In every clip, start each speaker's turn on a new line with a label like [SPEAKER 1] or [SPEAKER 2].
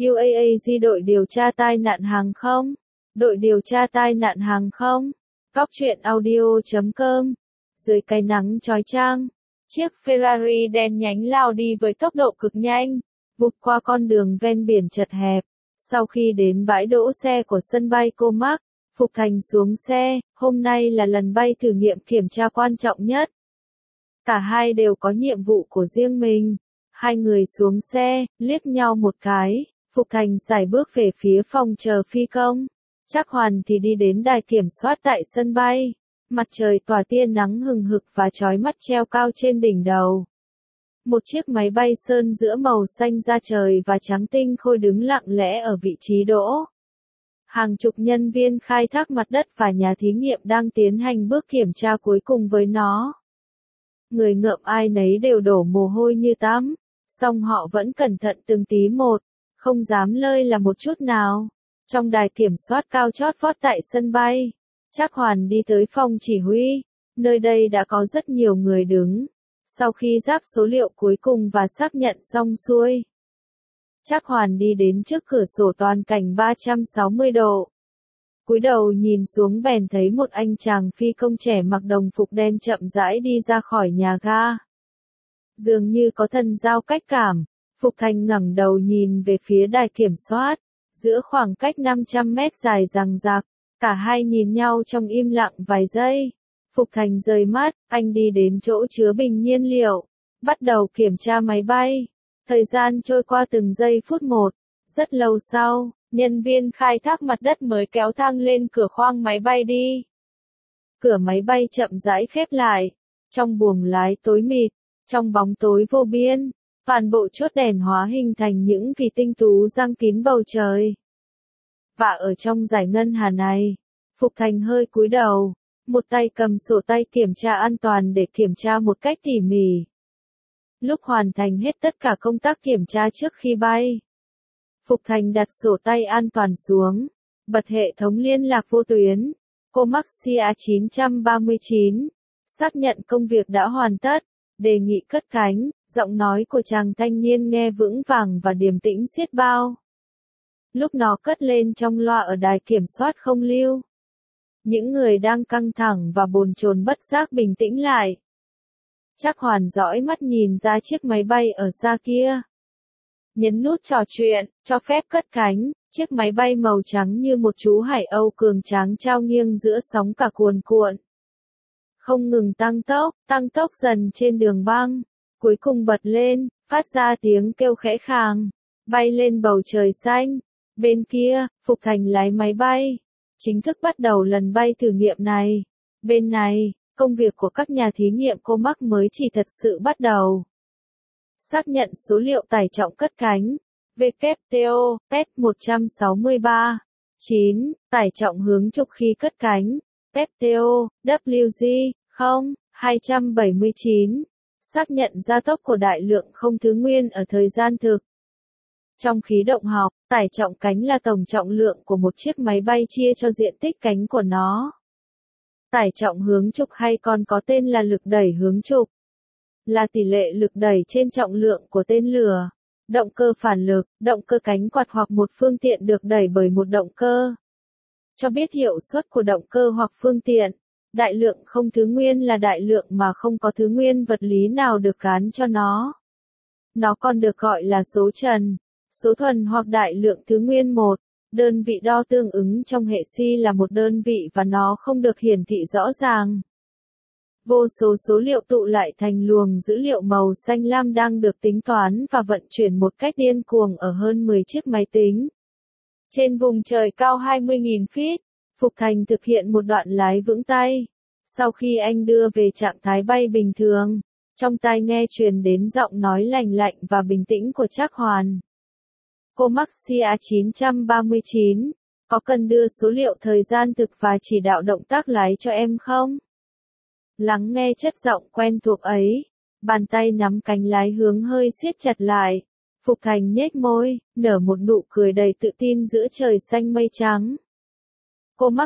[SPEAKER 1] UAAG đội điều tra tai nạn hàng không. Đội điều tra tai nạn hàng không. Góc truyện audio.com. Dưới cái nắng chói chang, chiếc Ferrari đen nhánh lao đi với tốc độ cực nhanh, vụt qua con đường ven biển chật hẹp. Sau khi đến bãi đỗ xe của sân bay Comac, Phục Thành xuống xe. Hôm nay là lần bay thử nghiệm kiểm tra quan trọng nhất. Cả hai đều có nhiệm vụ của riêng mình. Hai người xuống xe, liếc nhau một cái. Phục Thành sải bước về phía phòng chờ phi công. Trác Hoàn thì đi đến đài kiểm soát tại sân bay. Mặt trời tỏa tia nắng hừng hực và chói mắt treo cao trên đỉnh đầu. Một chiếc máy bay sơn giữa màu xanh da trời và trắng tinh khôi đứng lặng lẽ ở vị trí đỗ. Hàng chục nhân viên khai thác mặt đất và nhà thí nghiệm đang tiến hành bước kiểm tra cuối cùng với nó. Người ngợm ai nấy đều đổ mồ hôi như tắm, song họ vẫn cẩn thận từng tí một, không dám lơi là một chút nào. Trong đài kiểm soát cao chót vót tại sân bay, Trác Hoàn đi tới phòng chỉ huy. Nơi đây đã có rất nhiều người đứng. Sau khi ráp số liệu cuối cùng và xác nhận xong xuôi, Trác Hoàn đi đến trước cửa sổ toàn cảnh 360 độ. Cúi đầu nhìn xuống bèn thấy một anh chàng phi công trẻ mặc đồng phục đen chậm rãi đi ra khỏi nhà ga. Dường như có thần giao cách cảm, Phục Thành ngẩng đầu nhìn về phía đài kiểm soát. Giữa khoảng cách 500 mét dài dằng dặc, cả hai nhìn nhau trong im lặng vài giây. Phục Thành rời mắt, anh đi đến chỗ chứa bình nhiên liệu, bắt đầu kiểm tra máy bay. Thời gian trôi qua từng giây phút một. Rất lâu sau, nhân viên khai thác mặt đất mới kéo thang lên cửa khoang máy bay đi. Cửa máy bay chậm rãi khép lại. Trong buồng lái tối mịt, trong bóng tối vô biên, toàn bộ chốt đèn hóa hình thành những vì tinh tú giăng kín bầu trời. Và ở trong dải ngân hà này, Phục Thành hơi cúi đầu, một tay cầm sổ tay kiểm tra an toàn để kiểm tra một cách tỉ mỉ. Lúc hoàn thành hết tất cả công tác kiểm tra trước khi bay, Phục Thành đặt sổ tay an toàn xuống, bật hệ thống liên lạc vô tuyến. Comac CA939, xác nhận công việc đã hoàn tất, đề nghị cất cánh. Giọng nói của chàng thanh niên nghe vững vàng và điềm tĩnh xiết bao. Lúc nó cất lên trong loa ở đài kiểm soát không lưu, những người đang căng thẳng và bồn chồn bất giác bình tĩnh lại. Trác Hoàn dõi mắt nhìn ra chiếc máy bay ở xa kia. Nhấn nút trò chuyện, cho phép cất cánh. Chiếc máy bay màu trắng như một chú hải âu cường tráng trao nghiêng giữa sóng cả cuồn cuộn. Không ngừng tăng tốc dần trên đường băng. Cuối cùng bật lên, phát ra tiếng kêu khẽ khàng, bay lên bầu trời xanh. Bên kia, Phục Thành lái máy bay, chính thức bắt đầu lần bay thử nghiệm này. Bên này, công việc của các nhà thí nghiệm Comac mới chỉ thật sự bắt đầu. Xác nhận số liệu tải trọng cất cánh, WTO, PET 163, 9, tải trọng hướng trục khi cất cánh, WTO, WG, 0, 279. Xác nhận gia tốc của đại lượng không thứ nguyên ở thời gian thực. Trong khí động học, tải trọng cánh là tổng trọng lượng của một chiếc máy bay chia cho diện tích cánh của nó. Tải trọng hướng trục hay còn có tên là lực đẩy hướng trục, là tỷ lệ lực đẩy trên trọng lượng của tên lửa. Động cơ phản lực, động cơ cánh quạt hoặc một phương tiện được đẩy bởi một động cơ. Cho biết hiệu suất của động cơ hoặc phương tiện. Đại lượng không thứ nguyên là đại lượng mà không có thứ nguyên vật lý nào được gán cho nó. Nó còn được gọi là số trần, số thuần hoặc đại lượng thứ nguyên một. Đơn vị đo tương ứng trong hệ si là một đơn vị và nó không được hiển thị rõ ràng. Vô số số liệu tụ lại thành luồng dữ liệu màu xanh lam đang được tính toán và vận chuyển một cách điên cuồng ở hơn 10 chiếc máy tính. Trên vùng trời cao 20.000 feet, Phục Thành thực hiện một đoạn lái vững tay. Sau khi anh đưa về trạng thái bay bình thường, trong tai nghe truyền đến giọng nói lành lạnh và bình tĩnh của Trác Hoàn. Comac CA939, có cần đưa số liệu thời gian thực và chỉ đạo động tác lái cho em không? Lắng nghe chất giọng quen thuộc ấy, bàn tay nắm cánh lái hướng hơi siết chặt lại. Phục Thành nhếch môi, nở một nụ cười đầy tự tin giữa trời xanh mây trắng. Comac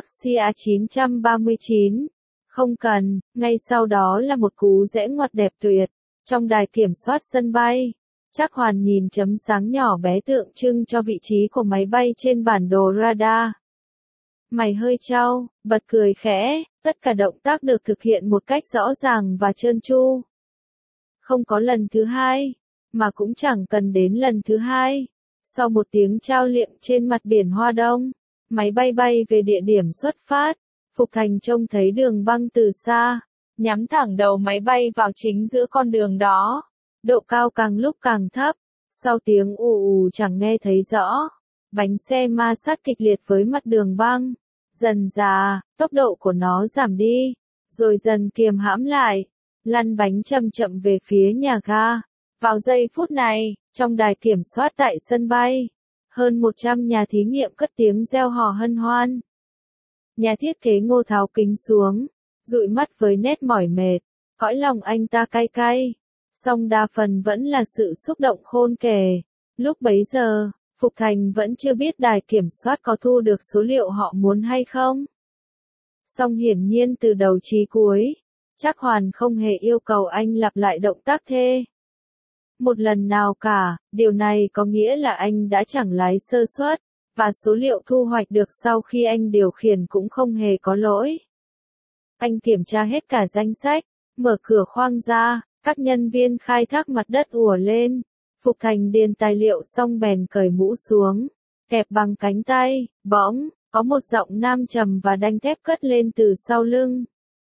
[SPEAKER 1] CA939, không cần. Ngay sau đó là một cú rẽ ngoặt đẹp tuyệt. Trong đài kiểm soát sân bay, Trác Hoàn nhìn chấm sáng nhỏ bé tượng trưng cho vị trí của máy bay trên bản đồ radar. Mày hơi chau, bật cười khẽ, tất cả động tác được thực hiện một cách rõ ràng và trơn tru. Không có lần thứ hai, mà cũng chẳng cần đến lần thứ hai. Sau một tiếng trao liệm trên mặt biển Hoa Đông, máy bay bay về địa điểm xuất phát. Phục Thành trông thấy đường băng từ xa, nhắm thẳng đầu máy bay vào chính giữa con đường đó. Độ cao càng lúc càng thấp, sau tiếng ù ù chẳng nghe thấy rõ. Bánh xe ma sát kịch liệt với mặt đường băng. Dần dà, tốc độ của nó giảm đi, rồi dần kiềm hãm lại, lăn bánh chậm chậm về phía nhà ga. Vào giây phút này, trong đài kiểm soát tại sân bay, hơn 100 nhà thí nghiệm cất tiếng reo hò hân hoan. Nhà thiết kế Ngô tháo kính xuống, dụi mắt với nét mỏi mệt, cõi lòng anh ta cay cay, song đa phần vẫn là sự xúc động khôn kể. Lúc bấy giờ, Phục Thành vẫn chưa biết đài kiểm soát có thu được số liệu họ muốn hay không. Song hiển nhiên từ đầu chí cuối, Trác Hoàn không hề yêu cầu anh lặp lại động tác thê một lần nào cả, điều này có nghĩa là anh đã chẳng lái sơ suất, và số liệu thu hoạch được sau khi anh điều khiển cũng không hề có lỗi. Anh kiểm tra hết cả danh sách, mở cửa khoang ra, các nhân viên khai thác mặt đất ùa lên. Phục Thành điền tài liệu xong bèn cởi mũ xuống, kẹp bằng cánh tay, bỗng, có một giọng nam trầm và đanh thép cất lên từ sau lưng.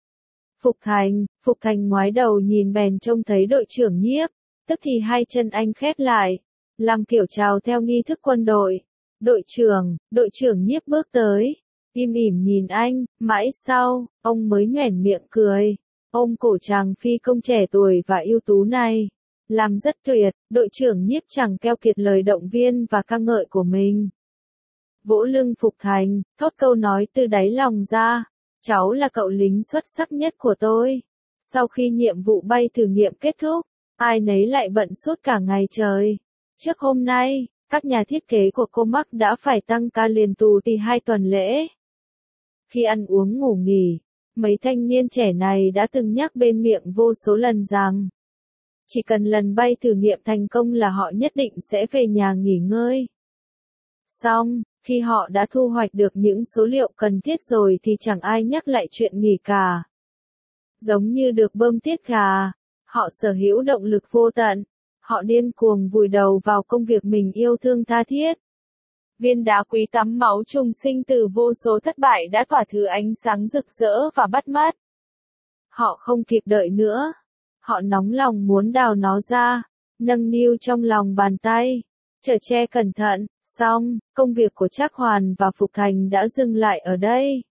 [SPEAKER 1] Phục Thành ngoái đầu nhìn bèn trông thấy đội trưởng Nhiếp, tức thì hai chân anh khép lại, làm kiểu chào theo nghi thức quân đội. Đội trưởng Nhiếp bước tới, im ỉm nhìn anh, mãi sau, ông mới nhoẻn miệng cười, ôm cổ chàng phi công trẻ tuổi và ưu tú này. Làm rất tuyệt, đội trưởng Nhiếp chẳng keo kiệt lời động viên và ca ngợi của mình. Vỗ lưng Phục Thành, thốt câu nói từ đáy lòng ra, cháu là cậu lính xuất sắc nhất của tôi. Sau khi nhiệm vụ bay thử nghiệm kết thúc, ai nấy lại bận suốt cả ngày trời. Trước hôm nay, các nhà thiết kế của Comac đã phải tăng ca liền tù thì 2 tuần lễ. Khi ăn uống ngủ nghỉ, mấy thanh niên trẻ này đã từng nhắc bên miệng vô số lần rằng chỉ cần lần bay thử nghiệm thành công là họ nhất định sẽ về nhà nghỉ ngơi. Xong, khi họ đã thu hoạch được những số liệu cần thiết rồi thì chẳng ai nhắc lại chuyện nghỉ cả. Giống như được bơm tiết gà, họ sở hữu động lực vô tận, họ điên cuồng vùi đầu vào công việc mình yêu thương tha thiết. Viên đá quý tắm máu trùng sinh từ vô số thất bại đã tỏa thứ ánh sáng rực rỡ và bắt mắt. Họ không kịp đợi nữa. Họ nóng lòng muốn đào nó ra, nâng niu trong lòng bàn tay, chở che cẩn thận. Xong, công việc của Trác Hoàn và Phục Thành đã dừng lại ở đây.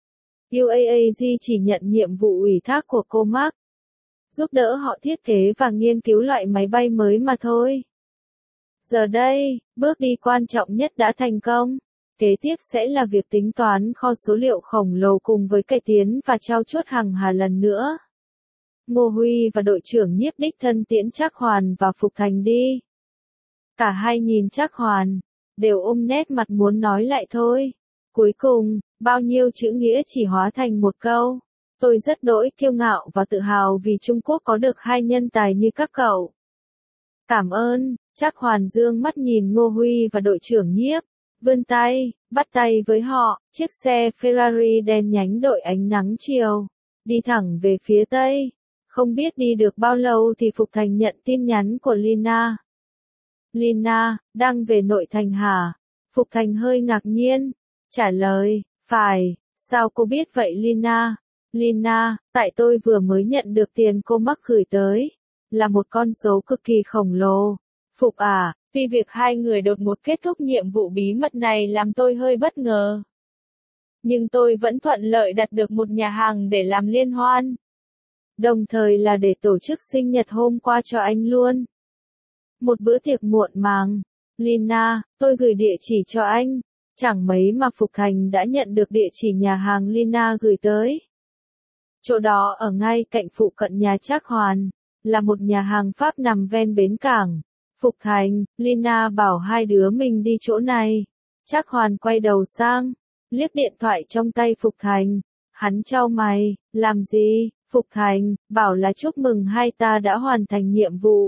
[SPEAKER 1] UAAG chỉ nhận nhiệm vụ ủy thác của Comac, giúp đỡ họ thiết kế và nghiên cứu loại máy bay mới mà thôi. Giờ đây, bước đi quan trọng nhất đã thành công. Kế tiếp sẽ là việc tính toán kho số liệu khổng lồ cùng với cải tiến và trao chuốt hàng hà lần nữa. Ngô Huy và đội trưởng Nhiếp đích thân tiễn Trác Hoàn và Phục Thành đi. Cả hai nhìn Trác Hoàn, đều ôm nét mặt muốn nói lại thôi. Cuối cùng, bao nhiêu chữ nghĩa chỉ hóa thành một câu. Tôi rất đỗi kiêu ngạo và tự hào vì Trung Quốc có được hai nhân tài như các cậu. Cảm ơn. Trác Hoàn dương mắt nhìn Ngô Huy và đội trưởng Nhiếp, vươn tay, bắt tay với họ. Chiếc xe Ferrari đen nhánh đội ánh nắng chiều, đi thẳng về phía tây. Không biết đi được bao lâu thì Phục Thành nhận tin nhắn của Lina. Lina, đang về nội thành hả? Phục Thành hơi ngạc nhiên, trả lời, phải, sao cô biết vậy Lina? Lina, tại tôi vừa mới nhận được tiền Comac gửi tới, là một con số cực kỳ khổng lồ. Phục à, vì việc hai người đột ngột kết thúc nhiệm vụ bí mật này làm tôi hơi bất ngờ. Nhưng tôi vẫn thuận lợi đặt được một nhà hàng để làm liên hoan. Đồng thời là để tổ chức sinh nhật hôm qua cho anh luôn. Một bữa tiệc muộn màng. Lina, tôi gửi địa chỉ cho anh. Chẳng mấy mà Phục Thành đã nhận được địa chỉ nhà hàng Lina gửi tới. Chỗ đó ở ngay cạnh phụ cận nhà Trác Hoàn, là một nhà hàng Pháp nằm ven bến cảng. Phục Thành, Lina bảo hai đứa mình đi chỗ này. Trác Hoàn quay đầu sang, liếc điện thoại trong tay Phục Thành. Hắn chau mày, làm gì? Phục Thành, bảo là chúc mừng hai ta đã hoàn thành nhiệm vụ.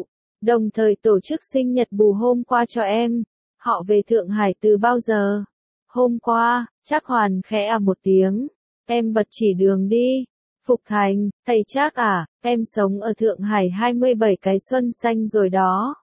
[SPEAKER 1] Đồng thời tổ chức sinh nhật bù hôm qua cho em. Họ về Thượng Hải từ bao giờ? Hôm qua, Trác Hoàn khẽ một tiếng. Em bật chỉ đường đi. Phục Thành, thầy Trác à, em sống ở Thượng Hải 27 cái xuân xanh rồi đó.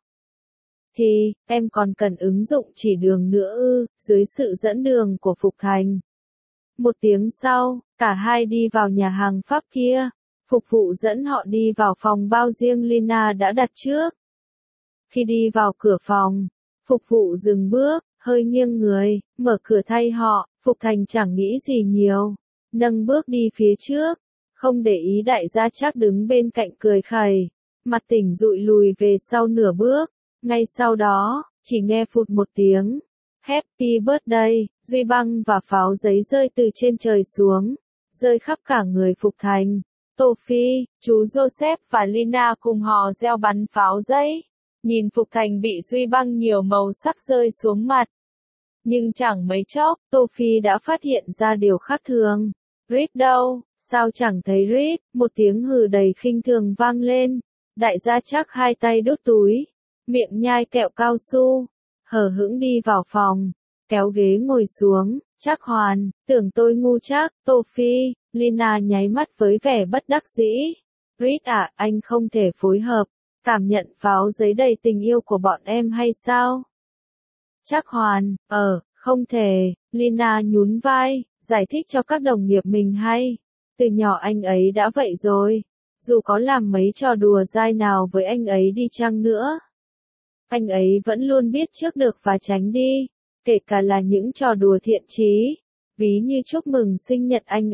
[SPEAKER 1] Thì, em còn cần ứng dụng chỉ đường nữa ư, dưới sự dẫn đường của Phục Thành. Một tiếng sau, cả hai đi vào nhà hàng Pháp kia. Phục vụ dẫn họ đi vào phòng bao riêng Lina đã đặt trước. Khi đi vào cửa phòng, phục vụ dừng bước, hơi nghiêng người, mở cửa thay họ. Phục Thành chẳng nghĩ gì nhiều, nâng bước đi phía trước, không để ý đại gia Trác đứng bên cạnh cười khẩy, mặt tỉnh dụi lùi về sau nửa bước. Ngay sau đó, chỉ nghe phụt một tiếng. Happy birthday, duy băng và pháo giấy rơi từ trên trời xuống, rơi khắp cả người Phục Thành. Tô Phi, chú Joseph và Lina cùng hò reo bắn pháo giấy. Nhìn Phục Thành bị duy băng nhiều màu sắc rơi xuống mặt. Nhưng chẳng mấy chốc, Tô Phi đã phát hiện ra điều khác thường. Rít đâu, sao chẳng thấy rít, một tiếng hừ đầy khinh thường vang lên. Đại gia Trác hai tay đút túi, miệng nhai kẹo cao su, hờ hững đi vào phòng, kéo ghế ngồi xuống. Trác Hoàn, tưởng tôi ngu chắc. Tô Phi, Lina nháy mắt với vẻ bất đắc dĩ. Rít à, anh không thể phối hợp, cảm nhận pháo giấy đầy tình yêu của bọn em hay sao? Trác Hoàn, không thể. Lina nhún vai, giải thích cho các đồng nghiệp mình hay. Từ nhỏ anh ấy đã vậy rồi. Dù có làm mấy trò đùa dai nào với anh ấy đi chăng nữa, anh ấy vẫn luôn biết trước được và tránh đi. Kể cả là những trò đùa thiện chí, ví như chúc mừng sinh nhật anh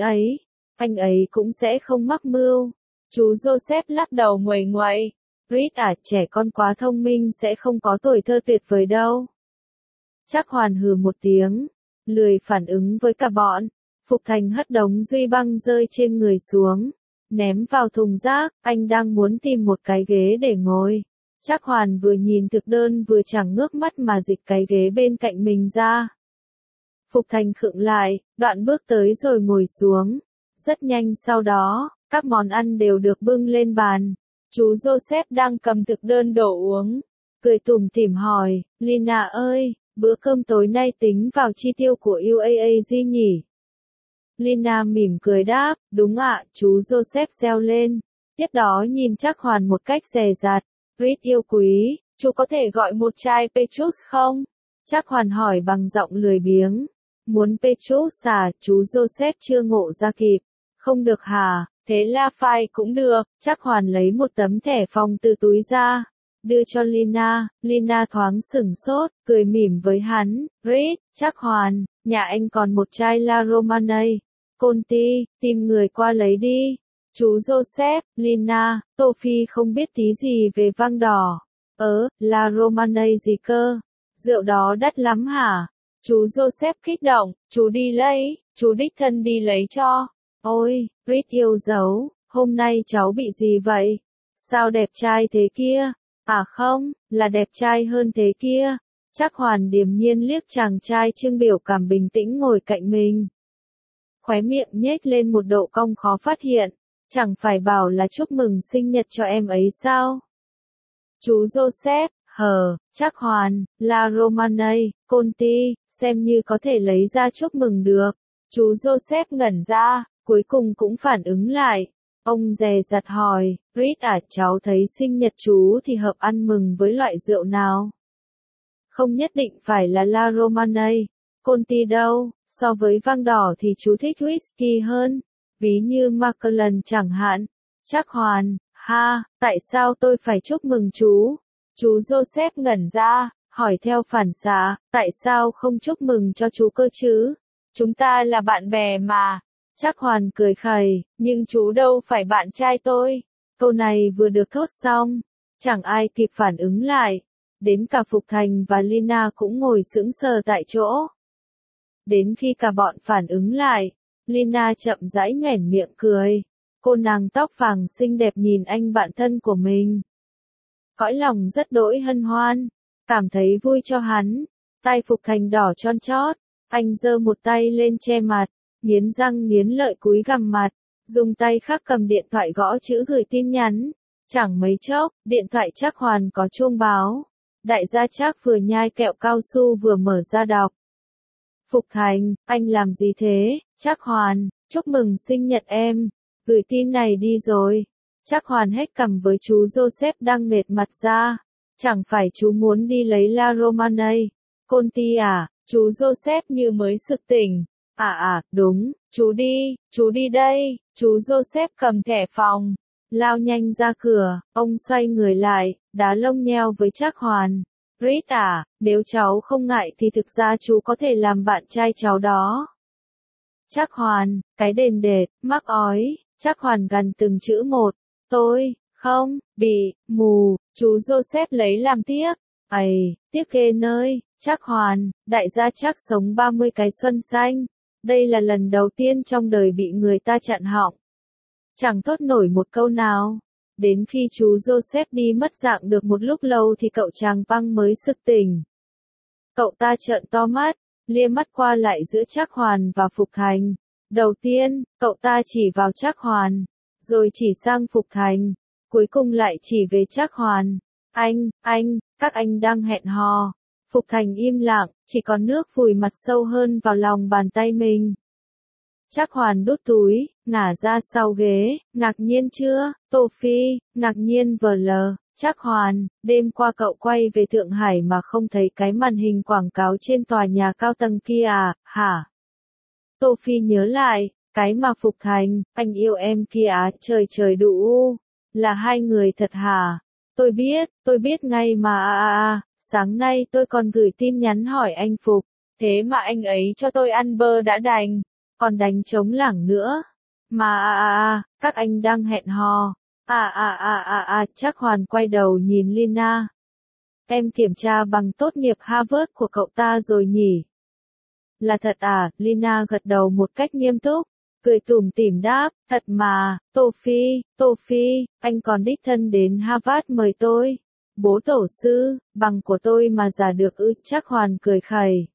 [SPEAKER 1] ấy cũng sẽ không mắc mưu. Chú Joseph lắc đầu nguầy nguậy. Rít à, trẻ con quá thông minh sẽ không có tuổi thơ tuyệt vời đâu. Trác Hoàn hừ một tiếng, lười phản ứng với cả bọn. Phục Thành hất đống duy băng rơi trên người xuống, ném vào thùng rác. Anh đang muốn tìm một cái ghế để ngồi. Trác Hoàn vừa nhìn thực đơn vừa chẳng ngước mắt mà dịch cái ghế bên cạnh mình ra. Phục Thành khựng lại, đoạn bước tới rồi ngồi xuống. Rất nhanh sau đó, các món ăn đều được bưng lên bàn. Chú Joseph đang cầm thực đơn đổ uống, cười tủm tỉm hỏi, Lina ơi, bữa cơm tối nay tính vào chi tiêu của UAAG nhỉ? Lina mỉm cười đáp, đúng ạ. Chú Joseph reo lên. Tiếp đó nhìn Trác Hoàn một cách dè dặt. Rít yêu quý, chú có thể gọi một chai Petrus không? Trác Hoàn hỏi bằng giọng lười biếng. Muốn Petrus à? Chú Joseph chưa ngộ ra kịp. Không được hả? Thế Lafite cũng được. Trác Hoàn lấy một tấm thẻ phòng từ túi ra, đưa cho Lina. Lina thoáng sửng sốt, cười mỉm với hắn. Rít, Trác Hoàn, nhà anh còn một chai La Romanée. Conti, tìm người qua lấy đi. Chú Joseph, Lina, Tô Phi không biết tí gì về vang đỏ. La Romanée gì cơ? Rượu đó đắt lắm hả? Chú Joseph kích động, chú đi lấy, chú đích thân đi lấy cho. Ôi, Rít yêu dấu, hôm nay cháu bị gì vậy? Sao đẹp trai thế kia? À không, là đẹp trai hơn thế kia. Trác Hoàn điềm nhiên liếc chàng trai trưng biểu cảm bình tĩnh ngồi cạnh mình. Khóe miệng nhếch lên một độ cong khó phát hiện. Chẳng phải bảo là chúc mừng sinh nhật cho em ấy sao? Chú Joseph, Trác Hoàn, La Romanée, Conti, xem như có thể lấy ra chúc mừng được. Chú Joseph ngẩn ra, cuối cùng cũng phản ứng lại. Ông dè dặt hỏi, Rít à, cháu thấy sinh nhật chú thì hợp ăn mừng với loại rượu nào? Không nhất định phải là La Romanée, Conti đâu, so với vang đỏ thì chú thích whisky hơn, ví như Macallan chẳng hạn. Trác Hoàn, tại sao tôi phải chúc mừng chú? Chú Joseph ngẩn ra, hỏi theo phản xạ, tại sao không chúc mừng cho chú cơ chứ? Chúng ta là bạn bè mà. Trác Hoàn cười khẩy, nhưng chú đâu phải bạn trai tôi. Câu này vừa được thốt xong, chẳng ai kịp phản ứng lại. Đến cả Phục Thành và Lina cũng ngồi sững sờ tại chỗ. Đến khi cả bọn phản ứng lại, Lina chậm rãi nhoẻn miệng cười. Cô nàng tóc vàng xinh đẹp nhìn anh bạn thân của mình. Cõi lòng rất đỗi hân hoan, cảm thấy vui cho hắn. Tai Phục Thành đỏ chon chót, anh giơ một tay lên che mặt, nghiến răng nghiến lợi cúi gằm mặt, dùng tay khác cầm điện thoại gõ chữ gửi tin nhắn. Chẳng mấy chốc, điện thoại Trác Hoàn có chuông báo. Đại gia Trác vừa nhai kẹo cao su vừa mở ra đọc. Phục Thành, anh làm gì thế? Trác Hoàn, chúc mừng sinh nhật em. Gửi tin này đi rồi. Trác Hoàn hét cằm với chú Joseph đang nghệt mặt ra. Chẳng phải chú muốn đi lấy La Romane. Conti à? Chú Joseph như mới sực tỉnh. Đúng, chú đi đây. Chú Joseph cầm thẻ phòng. Lao nhanh ra cửa, ông xoay người lại, đá lông nheo với Trác Hoàn. Reed à, nếu cháu không ngại thì thực ra chú có thể làm bạn trai cháu đó. Trác Hoàn, cái đền đệt, mắc ói. Trác Hoàn gằn từng chữ một. Tôi, không, bị, mù, chú Joseph lấy làm tiếc. Tiếc ghê nơi. Trác Hoàn, đại gia Trác sống 30 cái xuân xanh. Đây là lần đầu tiên trong đời bị người ta chặn họng. Chẳng thốt nổi một câu nào. Đến khi chú Joseph đi mất dạng được một lúc lâu thì cậu chàng Păng mới sực tỉnh. Cậu ta trợn to mắt, lia mắt qua lại giữa Trác Hoàn và Phục Thành. Đầu tiên, cậu ta chỉ vào Trác Hoàn, rồi chỉ sang Phục Thành, cuối cùng lại chỉ về Trác Hoàn. Các anh đang hẹn hò. Phục Thành im lặng, chỉ còn nước vùi mặt sâu hơn vào lòng bàn tay mình. Trác Hoàn đút túi, ngả ra sau ghế, ngạc nhiên chưa, Tô Phi, ngạc nhiên vờ lờ. Trác Hoàn, đêm qua cậu quay về Thượng Hải mà không thấy cái màn hình quảng cáo trên tòa nhà cao tầng kia à, hả? Tô Phi nhớ lại, cái mà Phục Thành, anh yêu em kia á, trời đủ, là hai người thật hả? Tôi biết ngay mà sáng nay tôi còn gửi tin nhắn hỏi anh Phục, thế mà anh ấy cho tôi ăn bơ đã đành, còn đánh trống lảng nữa. Mà các anh đang hẹn hò. Trác Hoàn quay đầu nhìn Lina. Em kiểm tra bằng tốt nghiệp Harvard của cậu ta rồi nhỉ? Là thật à? Lina gật đầu một cách nghiêm túc, cười tủm tỉm đáp, thật mà, Tô Phi, anh còn đích thân đến Harvard mời tôi. Bố tổ sư, bằng của tôi mà giả được ư? Trác Hoàn cười khẩy.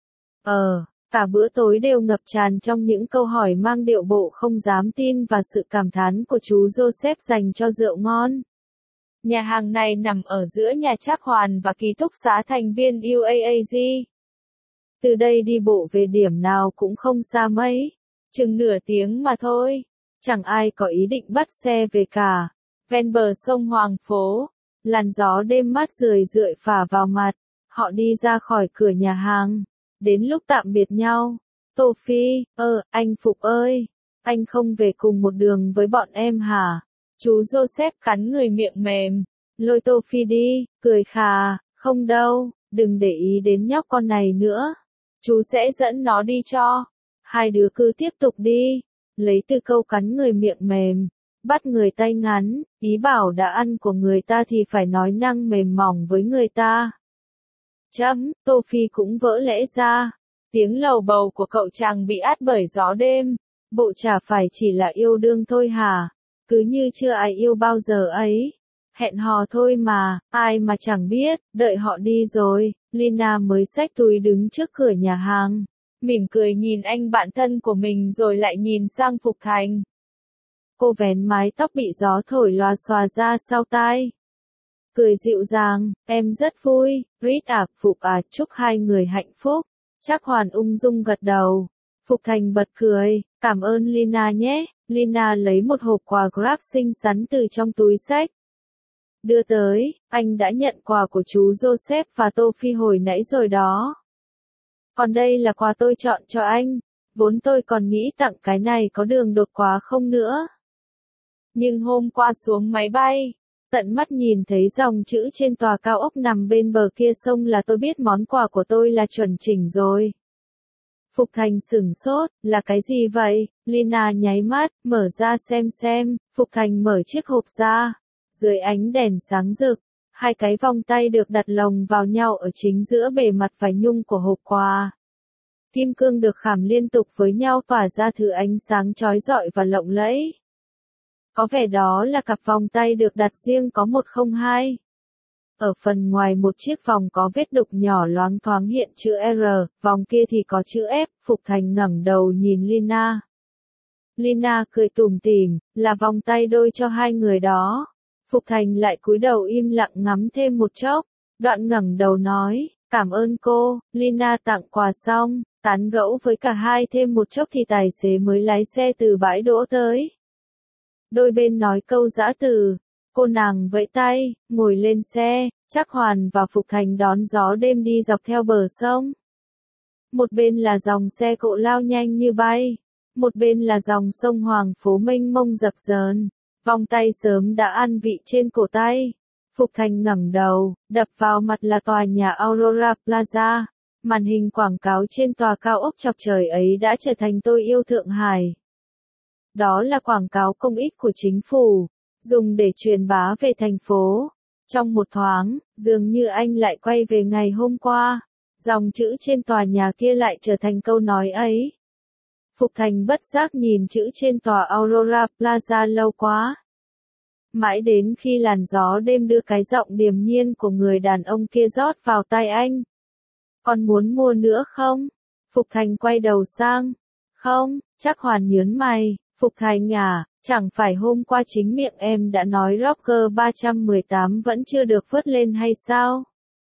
[SPEAKER 1] Cả bữa tối đều ngập tràn trong những câu hỏi mang điệu bộ không dám tin và sự cảm thán của chú Joseph dành cho rượu ngon. Nhà hàng này nằm ở giữa nhà Trác Hoàn và ký túc xá thành viên UAAG. Từ đây đi bộ về điểm nào cũng không xa mấy, chừng nửa tiếng mà thôi. Chẳng ai có ý định bắt xe về cả. Ven bờ sông Hoàng Phố, làn gió đêm mát rười rượi phả vào mặt. Họ đi ra khỏi cửa nhà hàng. Đến lúc tạm biệt nhau, Tô Phi, anh Phục ơi, anh không về cùng một đường với bọn em hả? Chú Joseph cắn người miệng mềm, lôi Tô Phi đi, cười khà, không đâu, đừng để ý đến nhóc con này nữa. Chú sẽ dẫn nó đi cho. Hai đứa cứ tiếp tục đi. Lấy từ câu cắn người miệng mềm, bắt người tay ngắn, ý bảo đã ăn của người ta thì phải nói năng mềm mỏng với người ta. Tô Phi cũng vỡ lẽ ra. Tiếng lầu bầu của cậu chàng bị át bởi gió đêm. Bộ chả phải chỉ là yêu đương thôi hả? Cứ như chưa ai yêu bao giờ ấy. Hẹn hò thôi mà, ai mà chẳng biết, đợi họ đi rồi, Lina mới xách túi đứng trước cửa nhà hàng. Mỉm cười nhìn anh bạn thân của mình rồi lại nhìn sang Phục Thành. Cô vén mái tóc bị gió thổi loà xòa ra sau tai. Cười dịu dàng, em rất vui, Reed Phục chúc hai người hạnh phúc. Trác Hoàn ung dung gật đầu. Phục Thành bật cười, cảm ơn Lina nhé. Lina lấy một hộp quà Grab xinh xắn từ trong túi xách. Đưa tới, anh đã nhận quà của chú Joseph và Tô Phi hồi nãy rồi đó. Còn đây là quà tôi chọn cho anh. Vốn tôi còn nghĩ tặng cái này có đường đột quá không nữa. Nhưng hôm qua xuống máy bay, tận mắt nhìn thấy dòng chữ trên tòa cao ốc nằm bên bờ kia sông là tôi biết món quà của tôi là chuẩn chỉnh rồi. Phục Thành sửng sốt, là cái gì vậy? Lina nháy mắt, mở ra xem. Phục Thành mở chiếc hộp ra. Dưới ánh đèn sáng rực, hai cái vòng tay được đặt lồng vào nhau ở chính giữa bề mặt vải nhung của hộp quà. Kim cương được khảm liên tục với nhau tỏa ra thứ ánh sáng chói rọi và lộng lẫy. Có vẻ đó là cặp vòng tay được đặt riêng có 102. Ở phần ngoài một chiếc vòng có vết đục nhỏ loáng thoáng hiện chữ R, vòng kia thì có chữ F. Phục Thành ngẩng đầu nhìn Lina. Lina cười tủm tỉm, là vòng tay đôi cho hai người đó. Phục Thành lại cúi đầu im lặng ngắm thêm một chốc, đoạn ngẩng đầu nói, cảm ơn cô. Lina tặng quà xong, tán gẫu với cả hai thêm một chốc thì tài xế mới lái xe từ bãi đỗ tới. Đôi bên nói câu giã từ, cô nàng vẫy tay, ngồi lên xe, Trác Hoàn và Phục Thành đón gió đêm đi dọc theo bờ sông. Một bên là dòng xe cộ lao nhanh như bay, một bên là dòng sông Hoàng Phố mênh mông dập dờn, vòng tay sớm đã ăn vị trên cổ tay. Phục Thành ngẩng đầu, đập vào mặt là tòa nhà Aurora Plaza, màn hình quảng cáo trên tòa cao ốc chọc trời ấy đã trở thành tôi yêu Thượng Hải. Đó là quảng cáo công ích của chính phủ, dùng để truyền bá về thành phố. Trong một thoáng, dường như anh lại quay về ngày hôm qua, dòng chữ trên tòa nhà kia lại trở thành câu nói ấy. Phục Thành bất giác nhìn chữ trên tòa Aurora Plaza lâu quá. Mãi đến khi làn gió đêm đưa cái giọng điềm nhiên của người đàn ông kia rót vào tai anh. Còn muốn mua nữa không? Phục Thành quay đầu sang. Không, Trác Hoàn nhớn mày. Phục Thành à, chẳng phải hôm qua chính miệng em đã nói Rocker 318 vẫn chưa được vớt lên hay sao?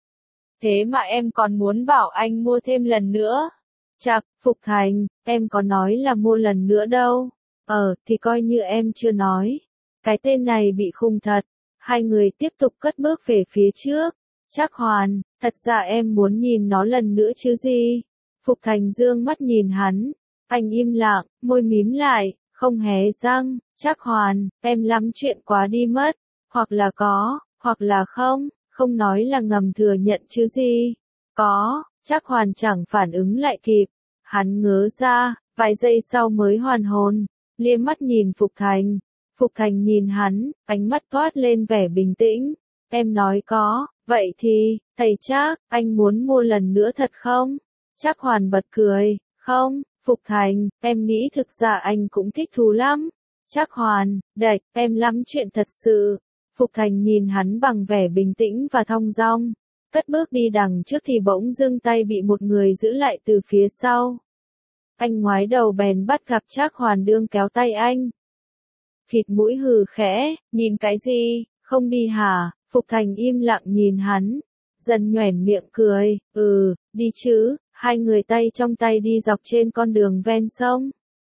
[SPEAKER 1] Thế mà em còn muốn bảo anh mua thêm lần nữa. Chạc, Phục Thành, em có nói là mua lần nữa đâu. Thì coi như em chưa nói. Cái tên này bị khùng thật. Hai người tiếp tục cất bước về phía trước. Trác Hoàn, thật ra em muốn nhìn nó lần nữa chứ gì. Phục Thành dương mắt nhìn hắn. Anh im lặng, môi mím lại, không hé răng. Trác Hoàn, em lắm chuyện quá đi mất. Hoặc là có, hoặc là không. Không nói là ngầm thừa nhận chứ gì. Có, Trác Hoàn chẳng phản ứng lại kịp. Hắn ngớ ra, vài giây sau mới hoàn hồn. Liếc mắt nhìn Phục Thành. Phục Thành nhìn hắn, ánh mắt toát lên vẻ bình tĩnh. Em nói có, vậy thì, thầy Trác, anh muốn mua lần nữa thật không? Trác Hoàn bật cười, không, Phục Thành, em nghĩ thực ra anh cũng thích thú lắm. Trác Hoàn, đạch, em lắm chuyện thật sự. Phục Thành nhìn hắn bằng vẻ bình tĩnh và thong dong. Cất bước đi đằng trước thì bỗng dưng tay bị một người giữ lại từ phía sau. Anh ngoái đầu bèn bắt gặp Trác Hoàn đương kéo tay anh. Khịt mũi hừ khẽ, nhìn cái gì, không đi hả? Phục Thành im lặng nhìn hắn, dần nhoẻn miệng cười, đi chứ. Hai người tay trong tay đi dọc trên con đường ven sông.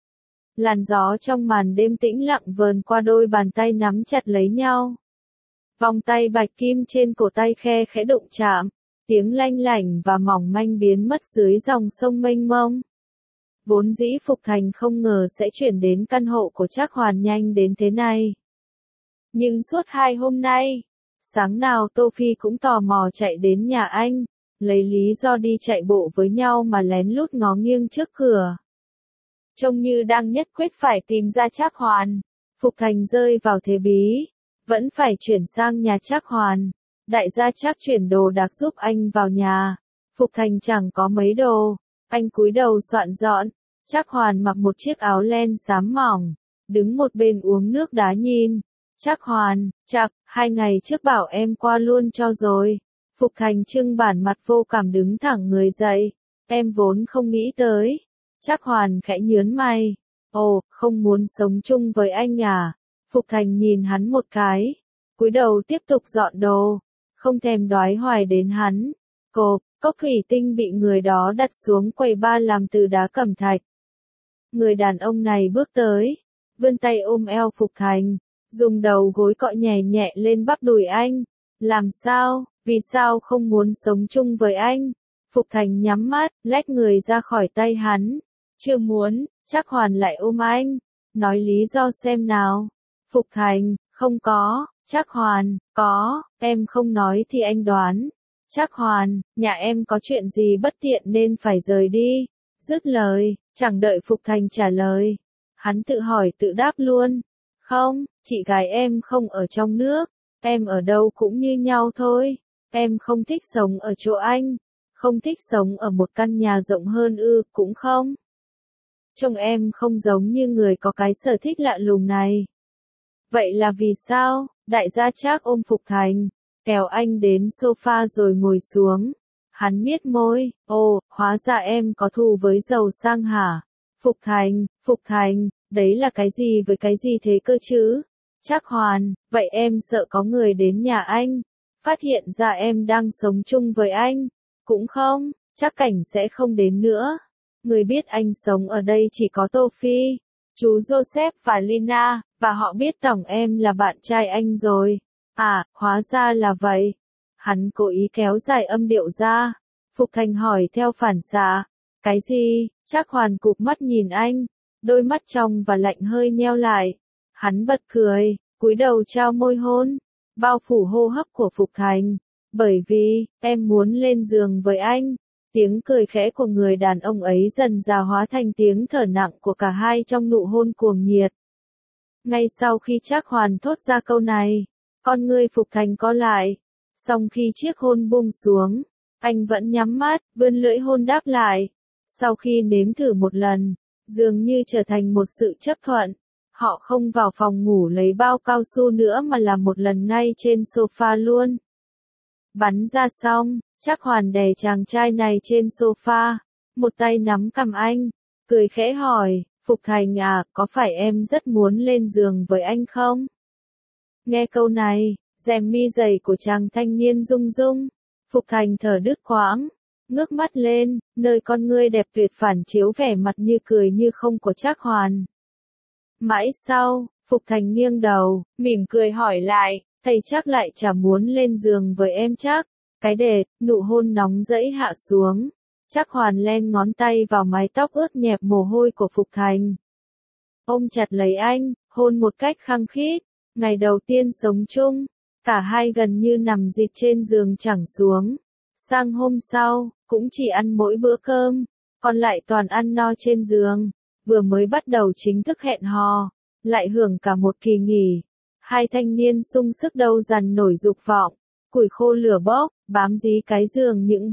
[SPEAKER 1] Làn gió trong màn đêm tĩnh lặng vờn qua đôi bàn tay nắm chặt lấy nhau. Vòng tay bạch kim trên cổ tay khe khẽ đụng chạm, tiếng lanh lảnh và mỏng manh biến mất dưới dòng sông mênh mông. Vốn dĩ Phục Thành không ngờ sẽ chuyển đến căn hộ của Trác Hoàn nhanh đến thế này. Nhưng suốt 2 hôm nay, sáng nào Tô Phi cũng tò mò chạy đến nhà anh, lấy lý do đi chạy bộ với nhau mà lén lút ngó nghiêng trước cửa. Trông như đang nhất quyết phải tìm ra Trác Hoàn. Phục Thành rơi vào thế bí, vẫn phải chuyển sang nhà Trác Hoàn. Đại gia Trác chuyển đồ đạc giúp anh vào nhà. Phục Thành chẳng có mấy đồ, anh cúi đầu soạn dọn. Trác Hoàn mặc một chiếc áo len xám mỏng, đứng một bên uống nước đá nhìn. Trác Hoàn, Trác, 2 ngày trước bảo em qua luôn cho rồi. Phục Thành trưng bản mặt vô cảm đứng thẳng người dậy. Em vốn không nghĩ tới. Trác Hoàn khẽ nhớn mày. Ồ, không muốn sống chung với anh à? Phục Thành nhìn hắn một cái, cúi đầu tiếp tục dọn đồ, không thèm đoái hoài đến hắn. Cốc thủy tinh bị người đó đặt xuống quầy bar làm từ đá cẩm thạch. Người đàn ông này bước tới, vươn tay ôm eo Phục Thành, dùng đầu gối cọ nhẹ nhẹ lên bắp đùi anh. Làm sao, vì sao không muốn sống chung với anh? Phục Thành nhắm mắt, lách người ra khỏi tay hắn. Chưa muốn, Trác Hoàn lại ôm anh. Nói lý do xem nào. Phục Thành, không có. Trác Hoàn, có, em không nói thì anh đoán. Trác Hoàn, nhà em có chuyện gì bất tiện nên phải rời đi. Dứt lời, chẳng đợi Phục Thành trả lời. Hắn tự hỏi tự đáp luôn. Không, chị gái em không ở trong nước. Em ở đâu cũng như nhau thôi. Em không thích sống ở chỗ anh. Không thích sống ở một căn nhà rộng hơn cũng không. Trông em không giống như người có cái sở thích lạ lùng này. Vậy là vì sao? Đại gia Trác ôm Phục Thành, kéo anh đến sofa rồi ngồi xuống. Hắn miết môi, hóa ra em có thù với giàu sang hả? Phục Thành, đấy là cái gì với cái gì thế cơ chứ? Trác Hoàn, vậy em sợ có người đến nhà anh, phát hiện ra em đang sống chung với anh. Cũng không, chắc Cảnh sẽ không đến nữa. Người biết anh sống ở đây chỉ có Tô Phi, chú Joseph và Lina, và họ biết tổng em là bạn trai anh rồi. À, hóa ra là vậy. Hắn cố ý kéo dài âm điệu ra. Phục Thành hỏi theo phản xạ. Cái gì? Trác Hoàn cụp mắt nhìn anh, đôi mắt trong và lạnh hơi nheo lại. Hắn bật cười, cúi đầu trao môi hôn, bao phủ hô hấp của Phục Thành. Bởi vì, em muốn lên giường với anh. Tiếng cười khẽ của người đàn ông ấy dần dà hóa thành tiếng thở nặng của cả hai trong nụ hôn cuồng nhiệt. Ngay sau khi Trác Hoàn thốt ra câu này, con ngươi Phục Thành co lại. Song khi chiếc hôn buông xuống, anh vẫn nhắm mắt, vươn lưỡi hôn đáp lại. Sau khi nếm thử một lần, dường như trở thành một sự chấp thuận. Họ không vào phòng ngủ lấy bao cao su nữa mà làm một lần ngay trên sofa luôn. Bắn ra xong, Trác Hoàn đè chàng trai này trên sofa, một tay nắm cằm anh, cười khẽ hỏi, Phục Thành à, có phải em rất muốn lên giường với anh không? Nghe câu này, rèm mi dày của chàng thanh niên rung rung, Phục Thành thở đứt quãng, ngước mắt lên, nơi con ngươi đẹp tuyệt phản chiếu vẻ mặt như cười như không của Trác Hoàn. Mãi sau, Phục Thành nghiêng đầu, mỉm cười hỏi lại, thầy chắc lại chả muốn lên giường với em chắc. Cái đệt, nụ hôn nóng rẫy hạ xuống. Trác Hoàn len ngón tay vào mái tóc ướt nhẹp mồ hôi của Phục Thành. Ôm chặt lấy anh, hôn một cách khăng khít. Ngày đầu tiên sống chung, cả hai gần như nằm dịt trên giường chẳng xuống. Sang hôm sau, cũng chỉ ăn mỗi bữa cơm, còn lại toàn ăn no trên giường. Vừa mới bắt đầu chính thức hẹn hò, lại hưởng cả một kỳ nghỉ. Hai thanh niên sung sức đâu dằn nổi dục vọng, củi khô lửa bốc, bám dí cái giường những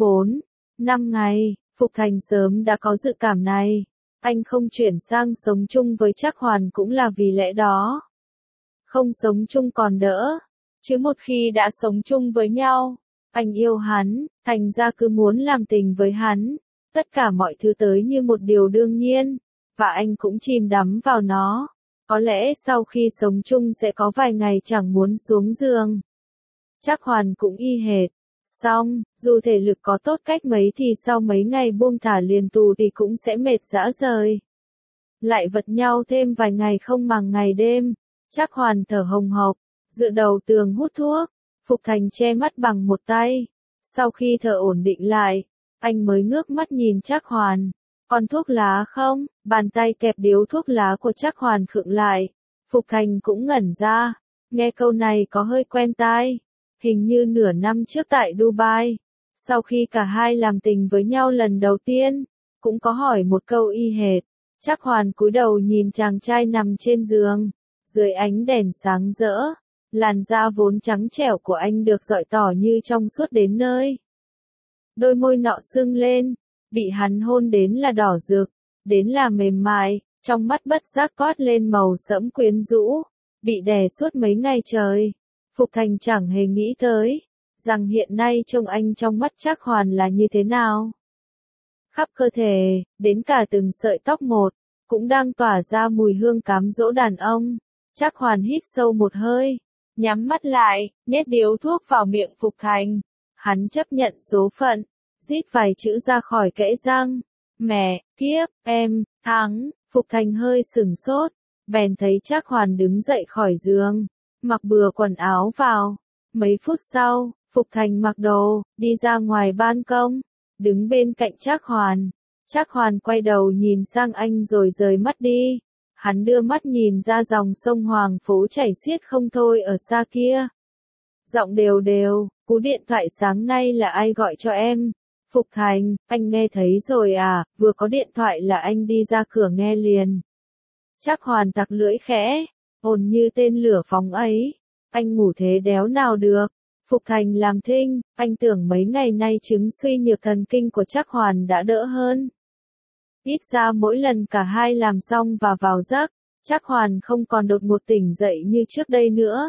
[SPEAKER 1] 4-5 ngày. Phục Thành sớm đã có dự cảm này. Anh không chuyển sang sống chung với Trác Hoàn cũng là vì lẽ đó. Không sống chung còn đỡ, chứ một khi đã sống chung với nhau, anh yêu hắn, thành ra cứ muốn làm tình với hắn. Tất cả mọi thứ tới như một điều đương nhiên, và anh cũng chìm đắm vào nó. Có lẽ sau khi sống chung sẽ có vài ngày chẳng muốn xuống giường. Trác Hoàn cũng y hệt. Song, dù thể lực có tốt cách mấy thì sau mấy ngày buông thả liền tù thì cũng sẽ mệt rã rời. Lại vật nhau thêm vài ngày không màng ngày đêm. Trác Hoàn thở hồng hộc, dựa đầu tường hút thuốc. Phục Thành che mắt bằng một tay. Sau khi thở ổn định lại, anh mới ngước mắt nhìn Trác Hoàn. Còn thuốc lá không? Bàn tay kẹp điếu thuốc lá của Trác Hoàn khựng lại. Phục Thành cũng ngẩn ra. Nghe câu này có hơi quen tai. Hình như nửa năm trước tại Dubai. Sau khi cả hai làm tình với nhau lần đầu tiên, cũng có hỏi một câu y hệt. Trác Hoàn cúi đầu nhìn chàng trai nằm trên giường. Dưới ánh đèn sáng rỡ, làn da vốn trắng trẻo của anh được rọi tỏ như trong suốt đến nơi. Đôi môi nọ sưng lên, bị hắn hôn đến là đỏ rực, đến là mềm mại, trong mắt bất giác toát lên màu sẫm quyến rũ, bị đè suốt mấy ngày trời. Phục Thành chẳng hề nghĩ tới, rằng hiện nay trông anh trong mắt Trác Hoàn là như thế nào. Khắp cơ thể, đến cả từng sợi tóc một, cũng đang tỏa ra mùi hương cám dỗ đàn ông. Trác Hoàn hít sâu một hơi, nhắm mắt lại, nhét điếu thuốc vào miệng Phục Thành. Hắn chấp nhận số phận, rít vài chữ ra khỏi kẽ răng. Mẹ, kiếp, em, thắng. Phục Thành hơi sửng sốt, bèn thấy Trác Hoàn đứng dậy khỏi giường, mặc bừa quần áo vào. Mấy phút sau, Phục Thành mặc đồ, đi ra ngoài ban công, đứng bên cạnh Trác Hoàn. Trác Hoàn quay đầu nhìn sang anh rồi rời mắt đi. Hắn đưa mắt nhìn ra dòng sông Hoàng Phố chảy xiết không thôi ở xa kia. Giọng đều đều, cú điện thoại sáng nay là ai gọi cho em? Phục Thành, anh nghe thấy rồi à, vừa có điện thoại là anh đi ra cửa nghe liền. Trác Hoàn tặc lưỡi khẽ, ồn như tên lửa phóng ấy. Anh ngủ thế đéo nào được. Phục Thành làm thinh, anh tưởng mấy ngày nay chứng suy nhược thần kinh của Trác Hoàn đã đỡ hơn. Ít ra mỗi lần cả hai làm xong và vào giấc, Trác Hoàn không còn đột ngột tỉnh dậy như trước đây nữa.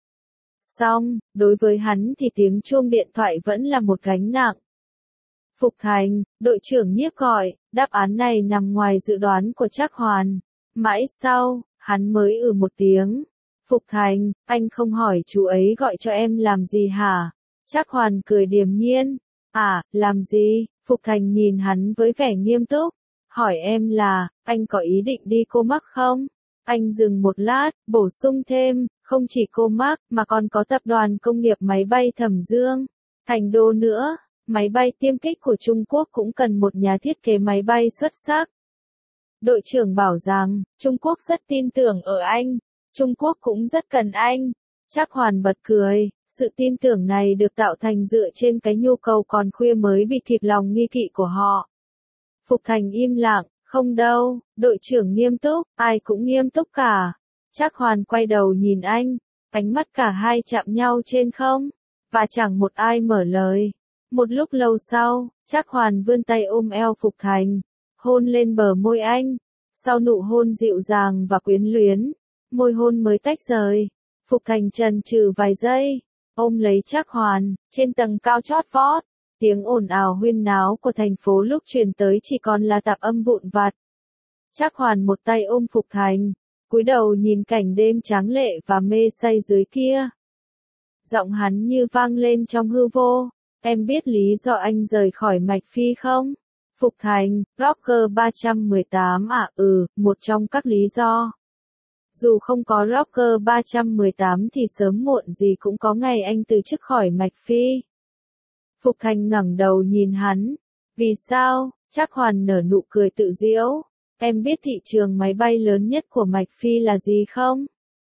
[SPEAKER 1] Song, đối với hắn thì tiếng chuông điện thoại vẫn là một gánh nặng. Phục Thành, đội trưởng Nhiếp gọi, đáp án này nằm ngoài dự đoán của Trác Hoàn. Mãi sau, hắn mới một tiếng. Phục Thành, anh không hỏi chú ấy gọi cho em làm gì hả? Trác Hoàn cười điềm nhiên. À, làm gì? Phục Thành nhìn hắn với vẻ nghiêm túc. Hỏi em là, anh có ý định đi cô mắc không? Anh dừng một lát, bổ sung thêm, không chỉ cô mắc mà còn có tập đoàn công nghiệp máy bay Thẩm Dương, Thành Đô nữa. Máy bay tiêm kích của Trung Quốc cũng cần một nhà thiết kế máy bay xuất sắc. Đội trưởng bảo rằng, Trung Quốc rất tin tưởng ở anh. Trung Quốc cũng rất cần anh. Trác Hoàn bật cười, sự tin tưởng này được tạo thành dựa trên cái nhu cầu còn khuya mới bị kịp lòng nghi kỵ của họ. Phục Thành im lặng, không đâu, đội trưởng nghiêm túc, ai cũng nghiêm túc cả. Trác Hoàn quay đầu nhìn anh, ánh mắt cả hai chạm nhau trên không, và chẳng một ai mở lời. Một lúc lâu sau, Trác Hoàn vươn tay ôm eo Phục Thành, hôn lên bờ môi anh. Sau nụ hôn dịu dàng và quyến luyến, môi hôn mới tách rời. Phục Thành chần chừ vài giây, ôm lấy Trác Hoàn, trên tầng cao chót vót. Tiếng ồn ào huyên náo của thành phố lúc truyền tới chỉ còn là tạp âm vụn vặt. Trác Hoàn một tay ôm Phục Thành, cúi đầu nhìn cảnh đêm tráng lệ và mê say dưới kia. Giọng hắn như vang lên trong hư vô. Em biết lý do anh rời khỏi Mạch Phi không? Phục Thành, Rocker 318 à? Một trong các lý do. Dù không có Rocker 318 thì sớm muộn gì cũng có ngày anh từ chức khỏi Mạch Phi. Phục Thành ngẩng đầu nhìn hắn. Vì sao? Trác Hoàn nở nụ cười tự giễu. Em biết thị trường máy bay lớn nhất của Mạch Phi là gì không?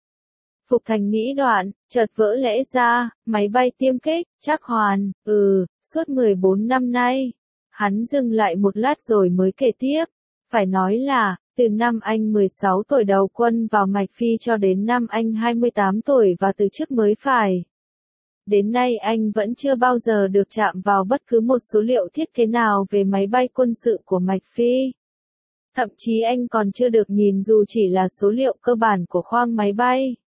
[SPEAKER 1] Phục Thành nghĩ đoạn, chợt vỡ lẽ ra, máy bay tiêm kích. Trác Hoàn, suốt 14 năm nay. Hắn dừng lại một lát rồi mới kể tiếp. Phải nói là, từ năm anh 16 tuổi đầu quân vào Mạch Phi cho đến năm anh 28 tuổi và từ chức mới phải. Đến nay anh vẫn chưa bao giờ được chạm vào bất cứ một số liệu thiết kế nào về máy bay quân sự của Mạch Phi. Thậm chí anh còn chưa được nhìn dù chỉ là số liệu cơ bản của khoang máy bay.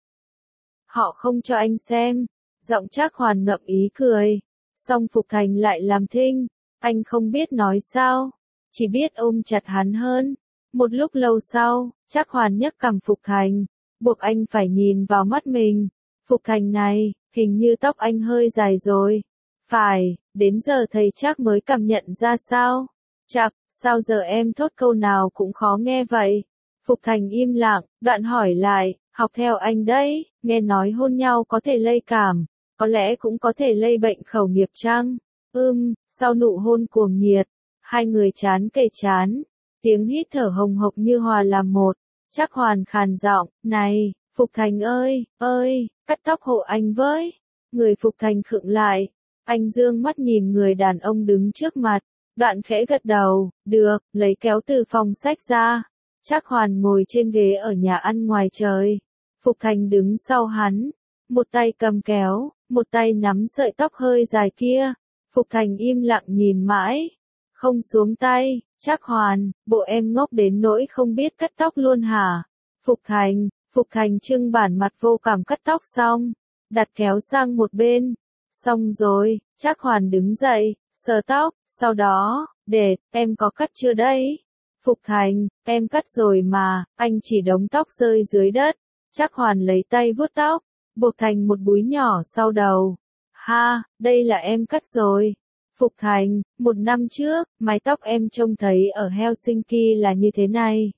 [SPEAKER 1] Họ không cho anh xem. Giọng Trác Hoàn ngậm ý cười. Song Phục Thành lại làm thinh. Anh không biết nói sao. Chỉ biết ôm chặt hắn hơn. Một lúc lâu sau, Trác Hoàn nhấc cằm Phục Thành. Buộc anh phải nhìn vào mắt mình. Phục Thành này, hình như tóc anh hơi dài rồi. Phải, đến giờ thầy Trác mới cảm nhận ra sao? Chạc, sao giờ em thốt câu nào cũng khó nghe vậy? Phục Thành im lặng, đoạn hỏi lại, học theo anh đấy, nghe nói hôn nhau có thể lây cảm, có lẽ cũng có thể lây bệnh khẩu nghiệp chăng? Sau nụ hôn cuồng nhiệt, hai người chán kề chán, tiếng hít thở hồng hộc như hòa làm một. Trác Hoàn khàn giọng, này, Phục Thành ơi, cắt tóc hộ anh với. Người Phục Thành khựng lại, anh dương mắt nhìn người đàn ông đứng trước mặt, đoạn khẽ gật đầu, được, lấy kéo từ phòng sách ra. Trác Hoàn ngồi trên ghế ở nhà ăn ngoài trời. Phục Thành đứng sau hắn, một tay cầm kéo, một tay nắm sợi tóc hơi dài kia. Phục Thành im lặng nhìn mãi, không xuống tay. Trác Hoàn, bộ em ngốc đến nỗi không biết cắt tóc luôn hả? Phục Thành trưng bản mặt vô cảm cắt tóc xong, đặt kéo sang một bên. Xong rồi, Trác Hoàn đứng dậy, sờ tóc, sau đó, em có cắt chưa đấy? Phục Thành, em cắt rồi mà, anh chỉ đống tóc rơi dưới đất. Trác Hoàn lấy tay vuốt tóc, buộc thành một búi nhỏ sau đầu. Ha, đây là em cắt rồi. Phục Thành, 1 năm trước, mái tóc em trông thấy ở Helsinki là như thế này.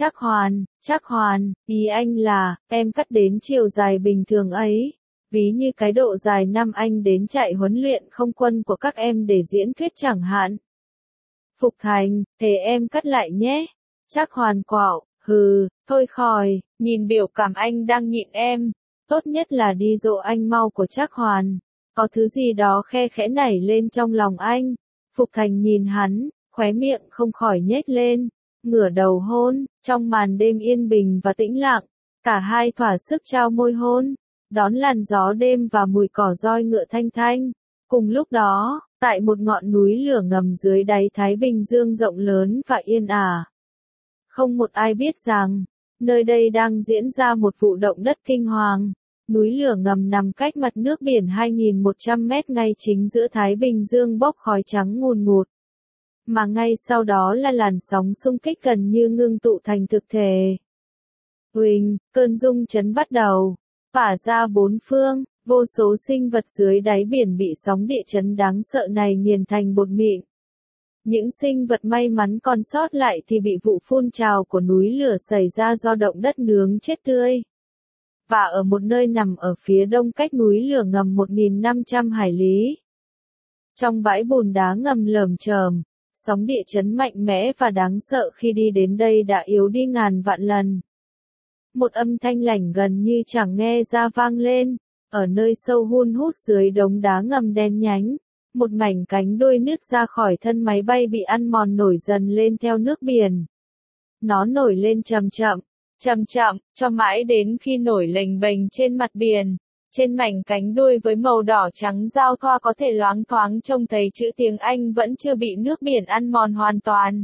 [SPEAKER 1] Trác Hoàn, ý anh là, em cắt đến chiều dài bình thường ấy. Ví như cái độ dài năm anh đến chạy huấn luyện không quân của các em để diễn thuyết chẳng hạn. Phục Thành, thế em cắt lại nhé. Trác Hoàn quạo, thôi khỏi, nhìn biểu cảm anh đang nhịn em. Tốt nhất là đi dỗ anh mau của Trác Hoàn. Có thứ gì đó khe khẽ nảy lên trong lòng anh. Phục Thành nhìn hắn, khóe miệng không khỏi nhếch lên. Ngửa đầu hôn, trong màn đêm yên bình và tĩnh lặng. Cả hai thỏa sức trao môi hôn. Đón làn gió đêm và mùi cỏ roi ngựa thanh thanh. Cùng lúc đó, tại một ngọn núi lửa ngầm dưới đáy Thái Bình Dương rộng lớn và yên ả. Không một ai biết rằng, nơi đây đang diễn ra một vụ động đất kinh hoàng. Núi lửa ngầm nằm cách mặt nước biển 2.100 mét ngay chính giữa Thái Bình Dương bốc khói trắng ngùn ngụt. Mà ngay sau đó là làn sóng xung kích gần như ngưng tụ thành thực thể. Huỳnh, cơn rung chấn bắt đầu. phả ra bốn phương, vô số sinh vật dưới đáy biển bị sóng địa chấn đáng sợ này nghiền thành bột mịn. Những sinh vật may mắn còn sót lại thì bị vụ phun trào của núi lửa xảy ra do động đất nướng chết tươi. Và ở một nơi nằm ở phía đông cách núi lửa ngầm 1.500 hải lý. Trong bãi bùn đá ngầm lởm chởm, sóng địa chấn mạnh mẽ và đáng sợ khi đi đến đây đã yếu đi ngàn vạn lần. Một âm thanh lảnh gần như chẳng nghe ra vang lên, ở nơi sâu hun hút dưới đống đá ngầm đen nhánh. Một mảnh cánh đuôi nứt ra khỏi thân máy bay bị ăn mòn nổi dần lên theo nước biển. Nó nổi lên chậm chậm, cho mãi đến khi nổi lềnh bềnh trên mặt biển. Trên mảnh cánh đuôi với màu đỏ trắng giao thoa có thể loáng thoáng trông thấy chữ tiếng Anh vẫn chưa bị nước biển ăn mòn hoàn toàn.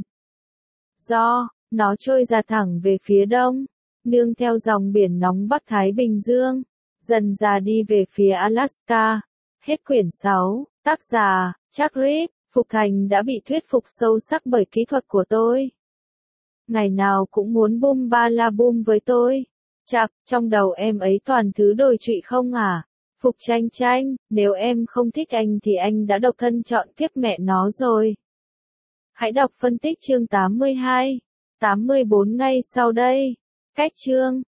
[SPEAKER 1] Nó trôi ra thẳng về phía đông, nương theo dòng biển nóng Bắc Thái Bình Dương, dần dà đi về phía Alaska. Hết quyển 6, tác giả, Jack Reed, Phục Thành đã bị thuyết phục sâu sắc bởi kỹ thuật của tôi. Ngày nào cũng muốn bum ba la bum với tôi. Chạc, trong đầu em ấy toàn thứ đồi trụy không à? Phục Tranh, nếu em không thích anh thì anh đã độc thân chọn kiếp mẹ nó rồi. Hãy đọc phân tích chương 82, 84 ngay sau đây. Cách chương